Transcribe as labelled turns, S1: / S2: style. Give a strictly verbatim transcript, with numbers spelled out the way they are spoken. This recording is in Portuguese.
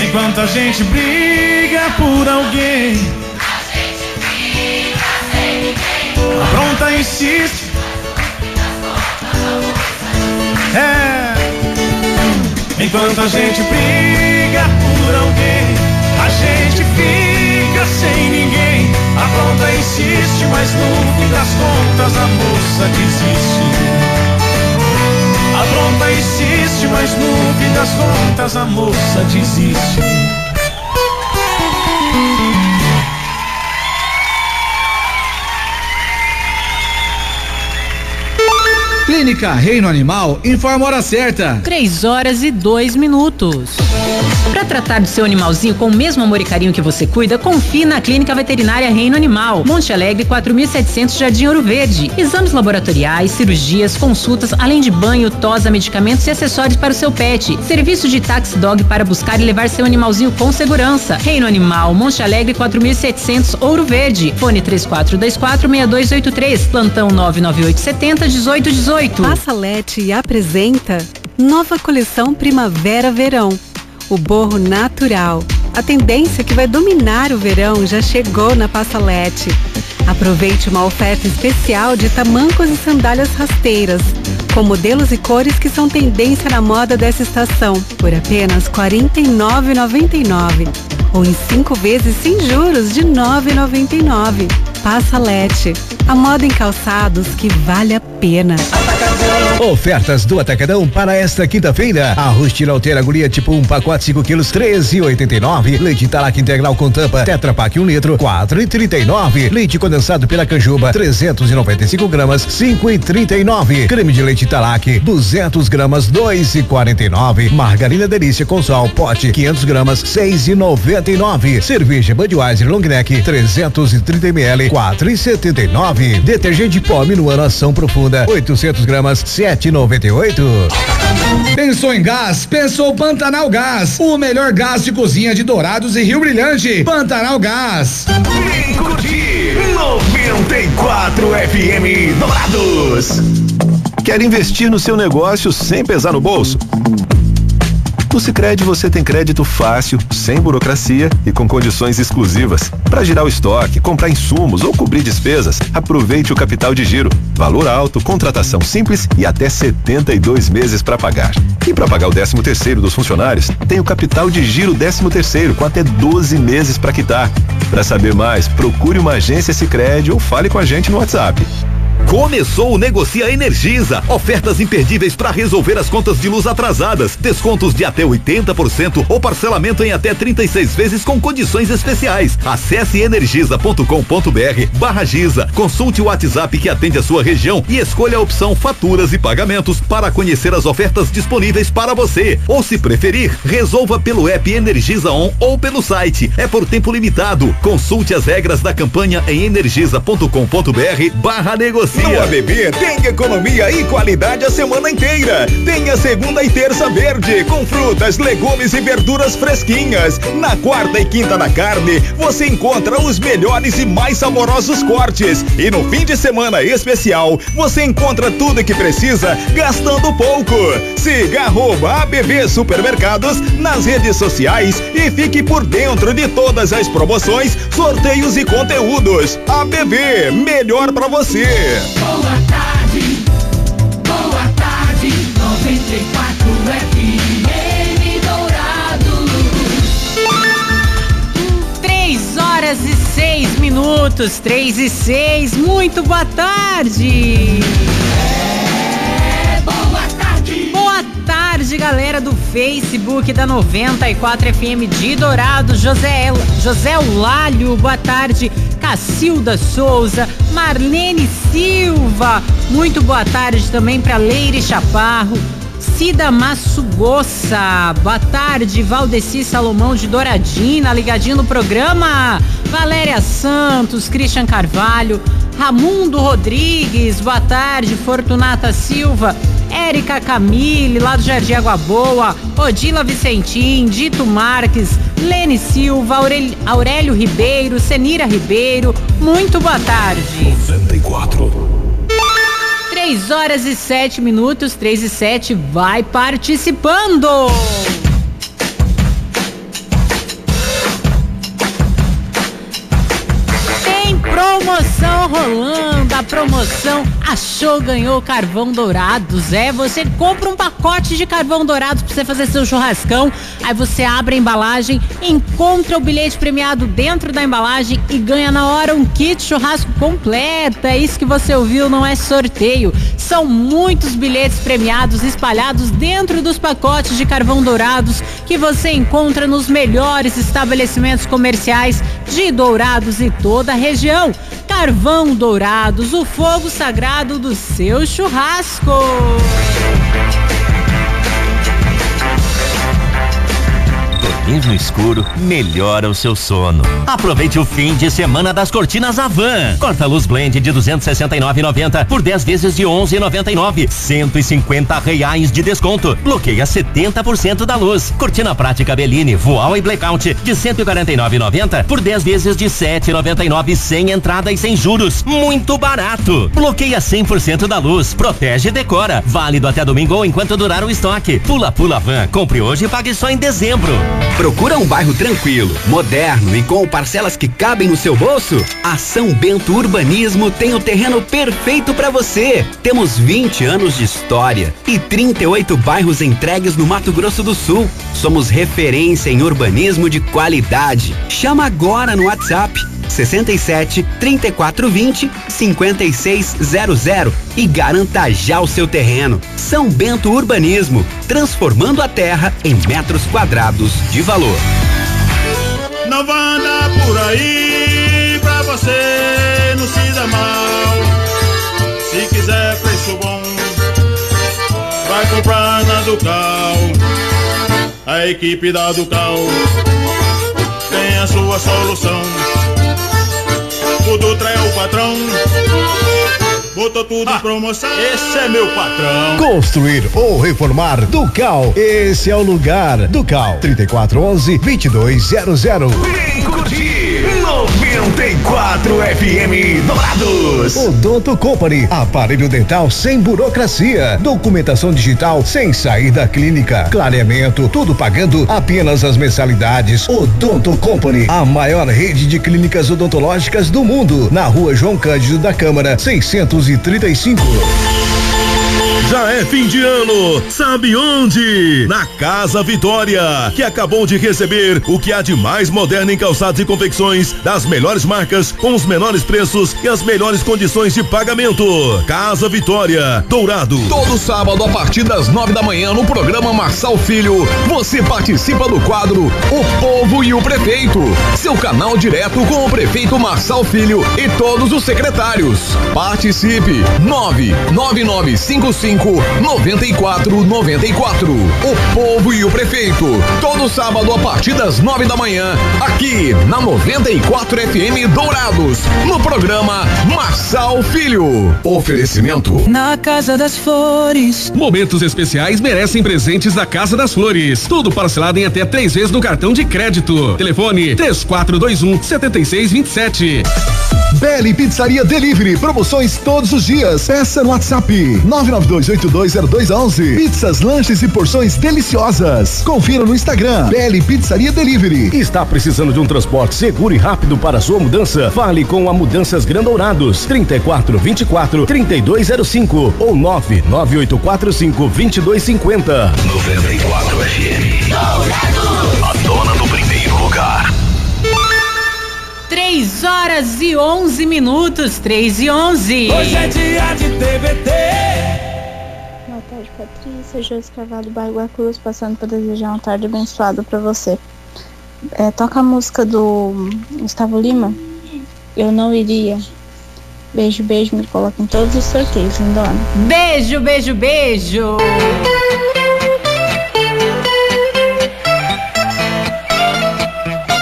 S1: Enquanto a gente briga por alguém,
S2: a gente fica sem ninguém.
S1: apronta e insiste. É. Enquanto a gente briga por alguém, a gente fica sem ninguém. Apronta e insiste, mas no fim das contas a moça desiste. Apronta e insiste, mas no fim das contas a moça desiste.
S3: Clínica Reino Animal informa a hora certa.
S4: Três horas e dois minutos. Para tratar do seu animalzinho com o mesmo amor e carinho que você cuida, confie na Clínica Veterinária Reino Animal. Monte Alegre, quatro mil e setecentos, Jardim Ouro Verde. Exames laboratoriais, cirurgias, consultas, além de banho, tosa, medicamentos e acessórios para o seu pet. Serviço de taxi dog para buscar e levar seu animalzinho com segurança. Reino Animal, Monte Alegre, quatro mil e setecentos, Ouro Verde. Fone três quatro dois quatro, seis dois oito três. Plantão nove nove oito sete zero, um oito um oito.
S5: Passalete apresenta nova coleção Primavera-Verão. O borro natural. A tendência que vai dominar o verão já chegou na Passalete. Aproveite uma oferta especial de tamancos e sandálias rasteiras, com modelos e cores que são tendência na moda dessa estação, por apenas quarenta e nove reais e noventa e nove centavos. Ou em cinco vezes sem juros de nove reais e noventa e nove centavos. Passalete, a moda em calçados que vale a pena.
S6: Ofertas do Atacadão para esta quinta-feira. Arroz Tiralteira Guria tipo um, pacote cinco quilos, treze e oitenta e nove. Leite Talac integral com tampa, Tetra Pak um litro, quatro e trinta e nove. Leite condensado Piracanjuba, trezentos e noventa e cinco gramas, cinco e trinta e nove. Creme de leite Talac, duzentos gramas, dois e quarenta e nove. Margarina Delícia com sal, pote, quinhentos gramas, seis e noventa e nove. Cerveja Budweiser Long Neck, trezentos e trinta mililitros, quatro e setenta e nove. Detergente pó Minuano Ação Profunda, oitocentos gramas, sete e noventa e oito.
S3: Pensou em gás? Pensou Pantanal Gás, o melhor gás de cozinha de Dourados e Rio Brilhante. Pantanal Gás.
S7: Vem curtir noventa e quatro F M Dourados. Quer investir no seu negócio sem pesar no bolso? No Sicredi você tem crédito fácil, sem burocracia e com condições exclusivas. Para girar o estoque, comprar insumos ou cobrir despesas, aproveite o capital de giro. Valor alto, contratação simples e até setenta e dois meses para pagar. E para pagar o décimo terceiro dos funcionários, tem o capital de giro décimo terceiro com até doze meses para quitar. Para saber mais, procure uma agência Sicredi ou fale com a gente no WhatsApp.
S8: Começou o Negocia Energisa. Ofertas imperdíveis para resolver as contas de luz atrasadas. Descontos de até oitenta por cento ou parcelamento em até trinta e seis vezes com condições especiais. Acesse energisa ponto com ponto br barra Giza. Consulte o WhatsApp que atende a sua região e escolha a opção faturas e pagamentos para conhecer as ofertas disponíveis para você. Ou se preferir, resolva pelo app Energisa On ou pelo site. É por tempo limitado. Consulte as regras da campanha em energisa ponto com ponto br barra Negocia.
S7: No A B B tem economia e qualidade a semana inteira. Tem a segunda e terça verde, com frutas, legumes e verduras fresquinhas. Na quarta e quinta da carne, você encontra os melhores e mais saborosos cortes. E no fim de semana especial, você encontra tudo que precisa, gastando pouco. Siga arroba A B B Supermercados nas redes sociais e fique por dentro de todas as promoções, sorteios e conteúdos. A B B, melhor pra você.
S2: Boa tarde, boa tarde, noventa e quatro F M Dourados.
S4: Três horas e seis minutos, três e seis, muito boa tarde.
S2: É, boa tarde.
S4: Boa tarde, galera do Facebook da noventa e quatro F M de Dourados. José, José Eulálio, boa tarde. Cacilda Souza, Marlene Silva, muito boa tarde também para Leire Chaparro, Cida Massugossa, boa tarde. Valdeci Salomão de Douradina, ligadinho no programa. Valéria Santos, Christian Carvalho, Ramundo Rodrigues, boa tarde. Fortunata Silva, Érica Camille, lá do Jardim Água Boa, Odila Vicentim, Dito Marques, Lene Silva, Aurélio, Aurélio Ribeiro, Senira Ribeiro, muito boa tarde.
S7: noventa e quatro.
S4: Três horas e sete minutos, três e sete, vai participando. rolando a promoção Achou, Ganhou Carvão Dourados. É, você compra um pacote de carvão dourado pra você fazer seu churrascão, aí você abre a embalagem, encontra o bilhete premiado dentro da embalagem e ganha na hora um kit churrasco completo. É isso que você ouviu, não é sorteio. São muitos bilhetes premiados espalhados dentro dos pacotes de carvão dourados que você encontra nos melhores estabelecimentos comerciais de Dourados e toda a região. Carvão Dourados, o fogo sagrado do seu churrasco.
S9: Dormir no escuro melhora o seu sono. Aproveite o fim de semana das cortinas Avan. Corta-luz blend de duzentos e sessenta e nove reais e noventa centavos por dez vezes de onze reais e noventa e nove centavos. cento e cinquenta reais de desconto. Bloqueia setenta por cento da luz. Cortina prática Bellini, voal e blackout de cento e quarenta e nove reais e noventa centavos por dez vezes de sete reais e noventa e nove centavos sem entrada e sem juros. Muito barato. Bloqueia cem por cento da luz. Protege e decora. Válido até domingo ou enquanto durar o estoque. Pula Pula Van. Compre hoje e pague só em dezembro.
S10: Procura um bairro tranquilo, moderno e com parcelas que cabem no seu bolso? A São Bento Urbanismo tem o terreno perfeito para você. Temos vinte anos de história e trinta e oito bairros entregues no Mato Grosso do Sul. Somos referência em urbanismo de qualidade. Chama agora no WhatsApp sessenta e sete, trinta e quatro, vinte, cinquenta e seis zero zero e garanta já o seu terreno. São Bento Urbanismo, transformando a terra em metros quadrados de valor.
S1: Não vai andar por aí pra você não se dar mal. Se quiser preço bom, vai comprar na Ducal. A equipe da Ducal tem a sua solução. O Dutra é o patrão, botou tudo ah, em promoção. Esse é meu patrão.
S6: Construir ou reformar, Ducal, esse é o lugar. Ducal, trinta e quatro, onze, vinte e dois zero zero.
S7: Vem curtir noventa e quatro F M Dourados.
S6: Odonto Company, aparelho dental sem burocracia, documentação digital sem sair da clínica, clareamento, tudo pagando apenas as mensalidades. Odonto Company, a maior rede de clínicas odontológicas do mundo, na rua João Cândido da Câmara, seiscentos e trinta e cinco.
S11: Já é fim de ano, sabe onde? Na Casa Vitória, que acabou de receber o que há de mais moderno em calçados e confecções das melhores marcas, com os menores preços e as melhores condições de pagamento. Casa Vitória, Dourado.
S12: Todo sábado a partir das nove da manhã no programa Marçal Filho, você participa do quadro O Povo e o Prefeito, seu canal direto com o prefeito Marçal Filho e todos os secretários. Participe, nove nove nove cinco cinco noventa e quatro noventa e quatro. O Povo e o Prefeito, todo sábado a partir das nove da manhã, aqui na noventa e quatro F M Dourados, no programa Marçal Filho. Oferecimento
S13: na Casa das Flores.
S11: Momentos especiais merecem presentes da Casa das Flores. Tudo parcelado em até três vezes no cartão de crédito. Telefone três quatro dois um, sete seis dois sete.
S14: Belly Pizzaria Delivery, promoções todos os dias. Peça no WhatsApp nove nove dois oito dois zero dois um um. Pizzas, lanches e porções deliciosas. Confira no Instagram, Belly Pizzaria Delivery.
S6: Está precisando de um transporte seguro e rápido para a sua mudança? Fale com a Mudanças Grandourados, trinta e quatro, vinte e quatro, trinta e dois zero cinco ou nove nove oito quatro cinco, vinte e dois cinquenta.
S7: noventa e quatro F M Dourados, a dona do primeiro lugar.
S4: Três horas e onze minutos, três e onze.
S1: Hoje é dia de T V T.
S15: Boa tarde, Patrícia. Josi Carvalho, bairro Guarulhos, passando para desejar uma tarde abençoada para você. É, toca a música do Gustavo Lima, Eu Não Iria. Beijo, beijo, me coloca em todos os sorteios, lindona.
S4: Beijo, beijo, beijo.